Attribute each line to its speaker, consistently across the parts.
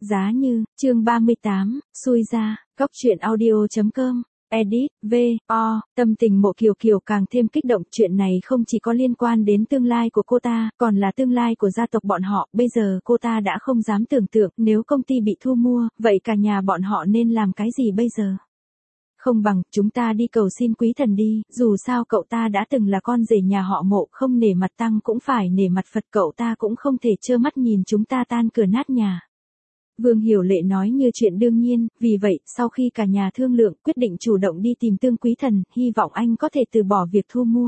Speaker 1: Giá như, chương 38, xui ra, góc truyện audio.com, edit, V.O. Tâm tình Mộ Kiều Kiều càng thêm kích động, chuyện này không chỉ có liên quan đến tương lai của cô ta, còn là tương lai của gia tộc bọn họ, bây giờ cô ta đã không dám tưởng tượng, nếu công ty bị thu mua, vậy cả nhà bọn họ nên làm cái gì bây giờ? Không bằng, chúng ta đi cầu xin quý thần đi, dù sao cậu ta đã từng là con rể nhà họ Mộ, không nể mặt Tăng cũng phải nể mặt Phật, cậu ta cũng không thể trơ mắt nhìn chúng ta tan cửa nát nhà. Vương Hiểu Lệ nói như chuyện đương nhiên, vì vậy, sau khi cả nhà thương lượng, quyết định chủ động đi tìm Tương Quý Thần, hy vọng anh có thể từ bỏ việc thu mua.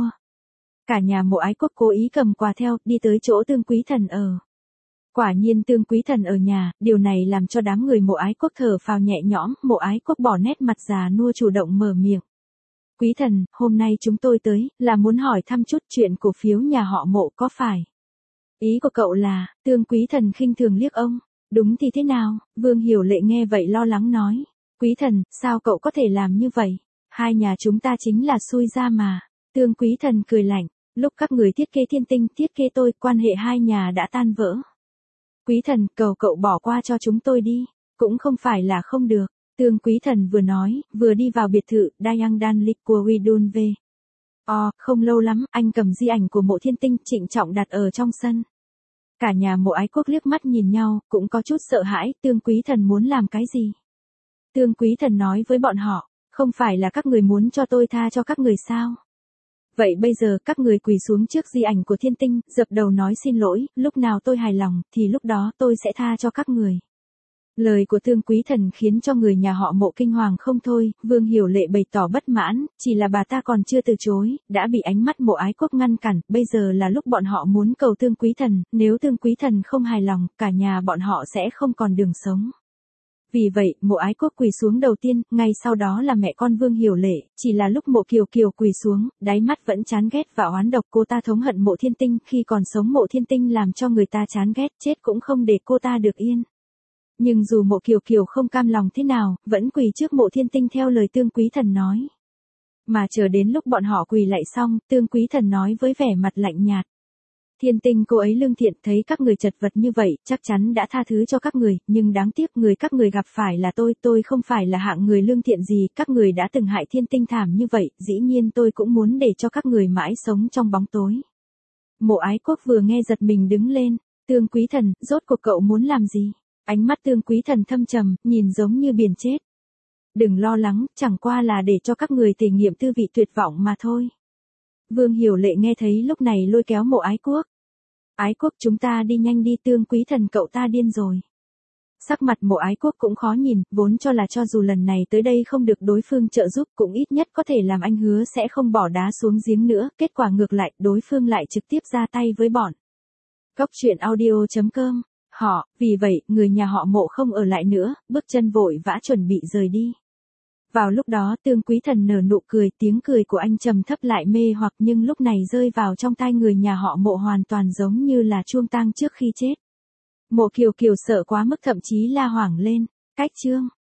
Speaker 1: Cả nhà Mộ Ái Quốc cố ý cầm quà theo, đi tới chỗ Tương Quý Thần ở. Quả nhiên Tương Quý Thần ở nhà, điều này làm cho đám người Mộ Ái Quốc thở phào nhẹ nhõm, Mộ Ái Quốc bỏ nét mặt già nua chủ động mở miệng. Quý thần, hôm nay chúng tôi tới, là muốn hỏi thăm chút chuyện cổ phiếu nhà họ Mộ có phải? Ý của cậu là, Tương Quý Thần khinh thường liếc ông. Đúng thì thế nào? Vương Hiểu Lệ nghe vậy lo lắng nói. Quý thần, sao cậu có thể làm như vậy? Hai nhà chúng ta chính là xui ra mà. Tương Quý Thần cười lạnh. Lúc các người thiết kế Thiên Tinh, thiết kế tôi, quan hệ hai nhà đã tan vỡ. Quý thần, cầu cậu bỏ qua cho chúng tôi đi. Cũng không phải là không được. Tương Quý Thần vừa nói, vừa đi vào biệt thự Dayang Danlik của Widun về. Không lâu lắm, anh cầm di ảnh của Mộ Thiên Tinh trịnh trọng đặt ở trong sân. Cả nhà Mộ Ái Quốc liếc mắt nhìn nhau, cũng có chút sợ hãi, Tương Quý Thần muốn làm cái gì? Tương Quý Thần nói với bọn họ, không phải là các người muốn cho tôi tha cho các người sao? Vậy bây giờ các người quỳ xuống trước di ảnh của Thiên Tinh, dập đầu nói xin lỗi, lúc nào tôi hài lòng, thì lúc đó tôi sẽ tha cho các người. Lời của Tương Quý Thần khiến cho người nhà họ Mộ kinh hoàng không thôi, Vương Hiểu Lệ bày tỏ bất mãn, chỉ là bà ta còn chưa từ chối, đã bị ánh mắt Mộ Ái Quốc ngăn cản, bây giờ là lúc bọn họ muốn cầu Tương Quý Thần, nếu Tương Quý Thần không hài lòng, cả nhà bọn họ sẽ không còn đường sống. Vì vậy, Mộ Ái Quốc quỳ xuống đầu tiên, ngay sau đó là mẹ con Vương Hiểu Lệ, chỉ là lúc Mộ Kiều Kiều quỳ xuống, đáy mắt vẫn chán ghét và oán độc, cô ta thống hận Mộ Thiên Tinh, khi còn sống Mộ Thiên Tinh làm cho người ta chán ghét, chết cũng không để cô ta được yên. Nhưng dù Mộ Kiều Kiều không cam lòng thế nào, vẫn quỳ trước Mộ Thiên Tinh theo lời Tương Quý Thần nói. Mà chờ đến lúc bọn họ quỳ lại xong, Tương Quý Thần nói với vẻ mặt lạnh nhạt. Thiên Tinh cô ấy lương thiện, thấy các người chật vật như vậy, chắc chắn đã tha thứ cho các người, nhưng đáng tiếc người các người gặp phải là tôi không phải là hạng người lương thiện gì, các người đã từng hại Thiên Tinh thảm như vậy, dĩ nhiên tôi cũng muốn để cho các người mãi sống trong bóng tối. Mộ Ái Quốc vừa nghe giật mình đứng lên, Tương Quý Thần, rốt cuộc cậu muốn làm gì? Ánh mắt Tương Quý Thần thâm trầm, nhìn giống như biển chết. Đừng lo lắng, chẳng qua là để cho các người thể nghiệm tư vị tuyệt vọng mà thôi. Vương Hiểu Lệ nghe thấy lúc này lôi kéo Mộ Ái Quốc. Ái Quốc chúng ta đi nhanh đi, Tương Quý Thần cậu ta điên rồi. Sắc mặt Mộ Ái Quốc cũng khó nhìn, vốn cho là cho dù lần này tới đây không được đối phương trợ giúp cũng ít nhất có thể làm anh hứa sẽ không bỏ đá xuống giếng nữa, kết quả ngược lại, đối phương lại trực tiếp ra tay với bọn. Góc truyện audio.com. Vì vậy, người nhà họ Mộ không ở lại nữa, bước chân vội vã chuẩn bị rời đi. Vào lúc đó Tương Quý Thần nở nụ cười, tiếng cười của anh trầm thấp lại mê hoặc, nhưng lúc này rơi vào trong tai người nhà họ Mộ hoàn toàn giống như là chuông tang trước khi chết. Mộ Kiều Kiều sợ quá mức thậm chí la hoảng lên. Cách chương